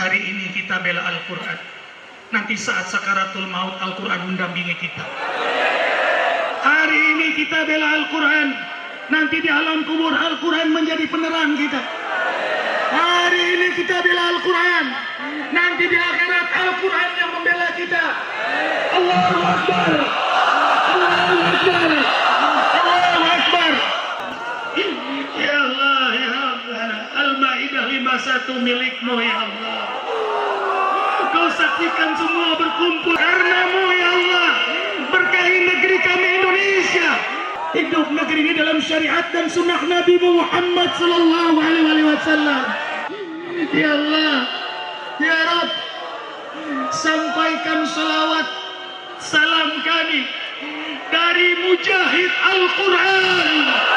hari ini kita bela Al-Quran, nanti saat sakaratul maut Al-Quran mendampingi kita. Hari ini kita bela Al-Quran, nanti di alam kubur Al-Quran menjadi penerang kita. Hari ini kita bela Al-Quran, nanti di akhirat Al-Quran yang membela kita. Allahu Akbar, Allahu Akbar, Allahu Akbar. Ya Allah, ya Allah, Al-Ma'idah 51 milikmu ya Allah. Kau saksikan semua berkumpul karenamu ya Allah. Berkahi negeri kami Indonesia. Hidup negeri ini dalam syariat dan sunnah Nabi Muhammad sallallahu alaihi wasallam. Ya Allah, ya Rabb, sampaikan salawat salam kami dari mujahid Al-Quran.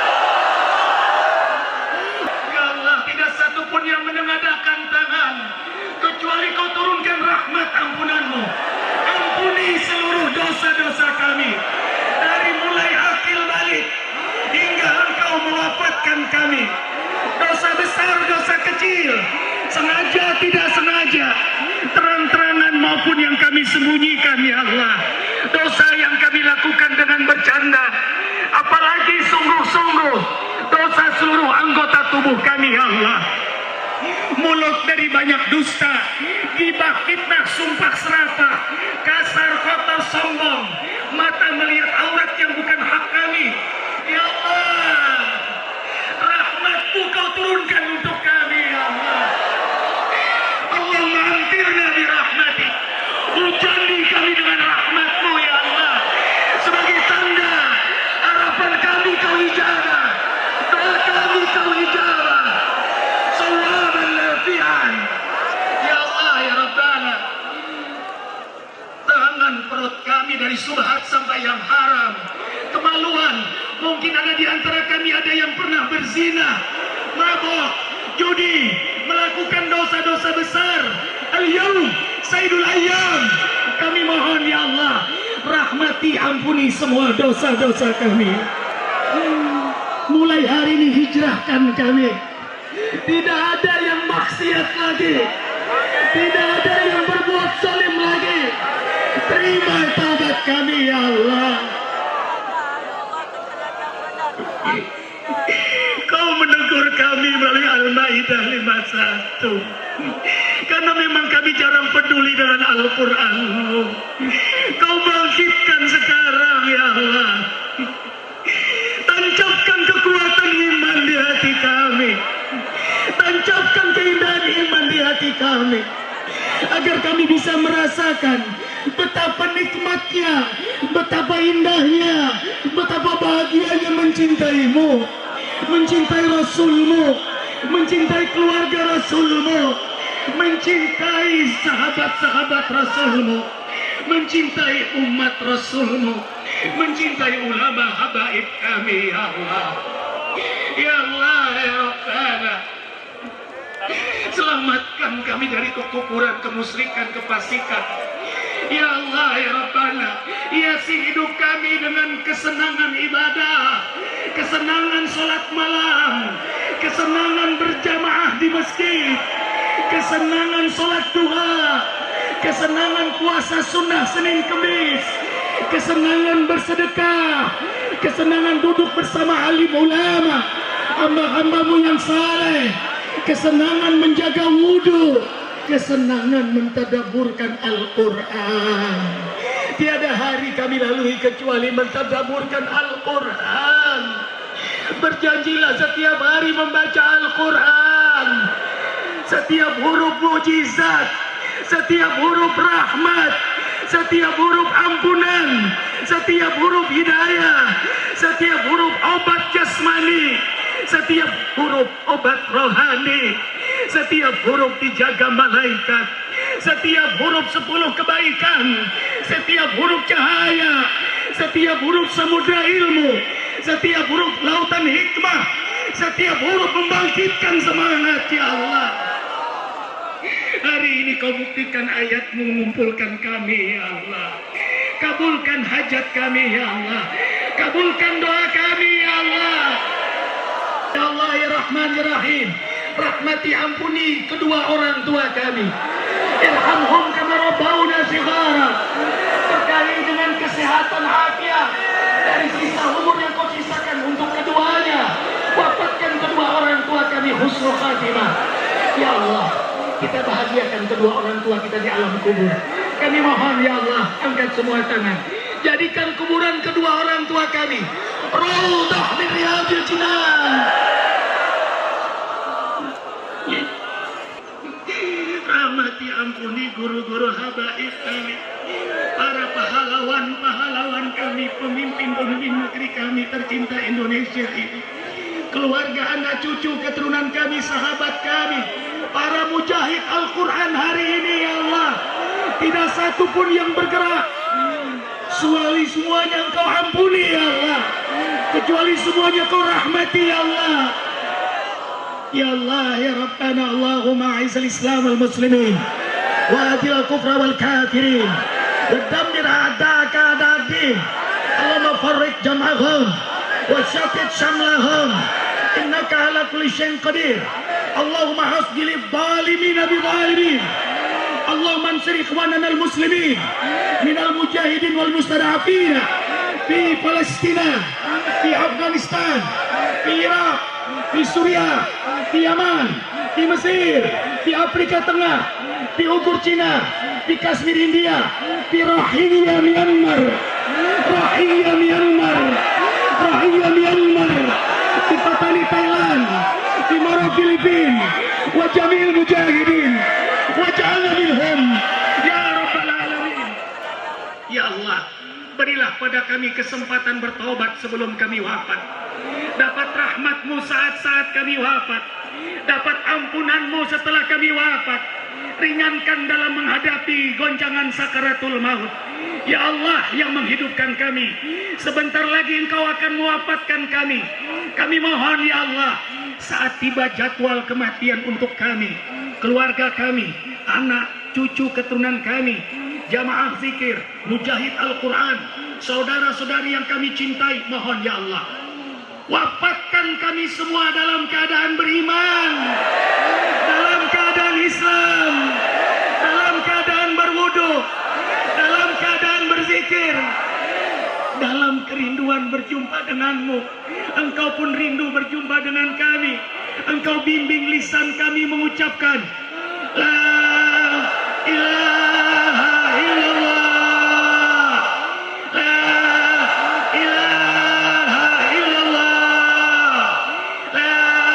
Ya Allah, tidak satupun yang menengadahkan tangan kecuali kau turunkan rahmat ampunanmu. Ampuni seluruh dosa-dosa kami, dari mulai akil balik hingga engkau mewafatkan kami. Dosa besar, dosa kecil, sengaja tidak sengaja, terang-terangan maupun yang kami sembunyikan ya Allah. Dosa yang kami lakukan dengan bercanda, apalagi sungguh-sungguh, dosa seluruh anggota tubuh kami ya Allah. Mulut dari banyak dusta, ghibah, fitnah, sumpah serapah, kasar, kotor, sombong, mata melihat aurat yang bukan hak kami. Ya Allah, rahmat-Mu kau turunkan untuk kami ya Allah. Allahumma amtirna bi rahmati, hujani kami dengan rahmat-Mu ya Allah. Sebagai tanda harapan kami kau ijabah, doa kami kau ijabah. Sawaban nafi'an ya Allah ya Rabbana. Tangan perut kami dari subhat sampai yang haram, kemaluan. Mungkin ada di antara kami ada yang pernah berzina, mabok, judi, melakukan dosa-dosa besar. Al-Yawm Sayyidul Ayyam. Kami mohon ya Allah, rahmati, ampuni semua dosa-dosa kami. Mulai hari ini hijrahkan kami. Tidak ada yang maksiat lagi, tidak ada yang berbuat zalim lagi. Terima taubat kami ya Allah. Kau menegur kami melalui Al-Ma'idah 51, karena memang kami jarang peduli dengan Al-Quran-Mu. Kau bangkitkan sekarang ya Allah. Tancapkan kekuatan iman di hati kami, tancapkan keindahan iman di hati kami, agar kami bisa merasakan betapa nikmatnya, betapa indahnya, betapa bahagianya mencintai-Mu, mencintai Rasul-Mu, mencintai keluarga Rasul-Mu, mencintai sahabat-sahabat Rasul-Mu, mencintai umat Rasul-Mu, mencintai ulama habaib kami ya Allah. Ya Allah ya Rabbana, selamatkan kami dari kekufuran, kemusyrikan, kefasikan. Ya Allah ya Rabbana, hiasi hidup kami dengan kesenangan ibadah, kesenangan sholat malam, kesenangan berjamaah di masjid, kesenangan sholat duha, kesenangan puasa sunnah Senin Kemis, kesenangan bersedekah, kesenangan duduk bersama alim ulama, hamba-hamba-Mu yang saleh, kesenangan menjaga wudhu, kesenangan mentadaburkan Al-Quran. Tiada hari kami lalui kecuali mentadaburkan Al-Quran. Berjanjilah setiap hari membaca Al-Quran. Setiap huruf mujizat, setiap huruf rahmat, setiap huruf ampunan, setiap huruf hidayah, setiap huruf obat jasmani, setiap huruf obat rohani, setiap huruf dijaga malaikat, setiap huruf 10 kebaikan, setiap huruf cahaya, setiap huruf samudra ilmu, setiap huruf lautan hikmah, setiap huruf membangkitkan semangat ya Allah. Hari ini kau buktikan ayat-Mu mengumpulkan kami ya Allah. Kabulkan hajat kami ya Allah, kabulkan doa kami ya Allah. Ya Allah ya Rahman ya Rahim, rahmati ampuni kedua orang tua kami. Irhamhum kama rabbawna shighara. Berkahi dengan kesehatan afiat dari sisa umur yang kau sisakan untuk keduanya. Wafatkan kedua orang tua kami husnul khatimah. Ya Allah, kita bahagiakan kedua orang tua kita di alam kubur. Kami mohon ya Allah, angkat semua tangan. Jadikan kuburan kedua orang tua kami raudhah min riyadil jinan. Rahmati ampuni guru-guru habaib kami, para pahlawan-pahlawan kami, pemimpin-pemimpin negeri kami tercinta Indonesia ini, keluarga anak cucu keturunan kami, sahabat kami, para mujahid Al-Quran hari ini ya Allah. Tidak satu pun yang bergerak kecuali semuanya Engkau ampuni ya Allah, kecuali semuanya Kau rahmati ya Allah. Ya Allah ya Rabbana, Allahumma a'izzal Islam wal muslimin wa adil al-kufra wal kafirin wa dammir a'da'aka a'da'ad-din. Allahumma farriq jam'ahum wa shattit shamlahum innaka ala kulli syai'in qadir. Allahumma hasbil adh-dhalimin bi-dhalimin. Allahumma ansur ikhwanana al-muslimin minal mujahidin wal mustada'afin fi Palestina, fi Afghanistan, fi Iraq, di Suriah, di Yaman, di Mesir, di Afrika Tengah, di Uighur Cina, di Kashmir India, di Rohingya Myanmar, Rohingya Myanmar, Rohingya Myanmar, di Patani Thailand, di Moro Filipina, wa jamil mujahidin, wa ja'alna minhum ya rabbal alamin. Ya Allah, berilah pada kami kesempatan bertobat sebelum kami wafat, dapat rahmat-Mu saat-saat kami wafat, dapat ampunan-Mu setelah kami wafat, ringankan dalam menghadapi goncangan sakaratul maut. Ya Allah yang menghidupkan kami, sebentar lagi Engkau akan mewafatkan kami. Kami mohon ya Allah, saat tiba jadwal kematian untuk kami, keluarga kami, anak, cucu keturunan kami, jamaah zikir, mujahid Al-Quran, saudara-saudari yang kami cintai, mohon ya Allah, wafatkan kami semua dalam keadaan beriman, dalam keadaan Islam, dalam keadaan berwudu, dalam keadaan berzikir, dalam kerinduan berjumpa denganmu. Engkau pun rindu berjumpa dengan kami. Engkau bimbing lisan kami mengucapkan La ilaha illallah, La ilaha illallah, La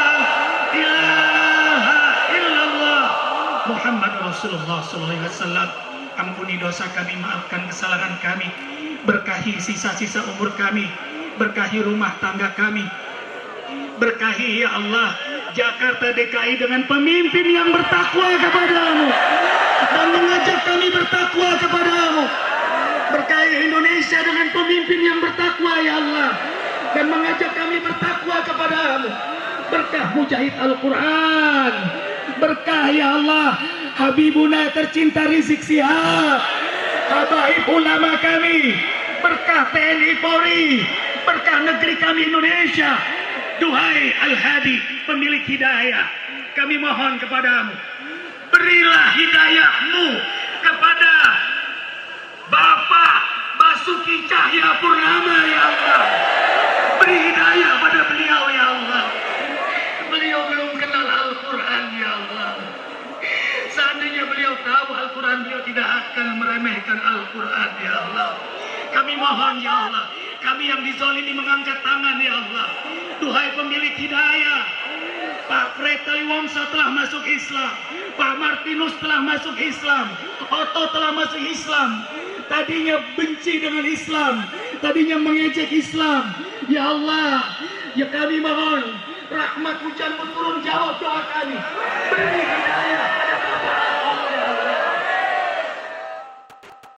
ilaha illallah Muhammad Rasulullah sallallahu alaihi wasallam. Ampuni dosa kami, maafkan kesalahan kami, berkahi sisa-sisa umur kami, berkahi rumah tangga kami, berkahi ya Allah Jakarta DKI dengan pemimpin yang bertakwa kepadamu dan mengajak kami bertakwa kepadamu. Berkahi Indonesia dengan pemimpin yang bertakwa ya Allah dan mengajak kami bertakwa kepadamu. Berkah mujahid Al-Quran, berkah ya Allah Habibuna tercinta Rizik Sihab, habaib ulama kami, berkah TNI Polri, berkah negeri kami Indonesia. Duhai Al-Hadi, pemilik hidayah, kami mohon kepadamu, berilah hidayah-Mu kepada Bapak Basuki Cahaya Purnama ya Allah. Beri hidayah pada beliau ya Allah. Beliau belum kenal Al-Quran ya Allah. Seandainya beliau tahu Al-Quran, beliau tidak akan meremehkan Al-Quran ya Allah. Kami mohon ya Allah, kami yang dizalimi mengangkat tangan ya Allah. Duhai pemilik hidayah, Pak Fred Taliwangsa telah masuk Islam, Pak Martinus telah masuk Islam, Otto telah masuk Islam. Tadinya benci dengan Islam, tadinya mengejek Islam. Ya Allah, ya kami mohon rahmat hujan turun, jawab doa kami. Beri hidayah pada Bapak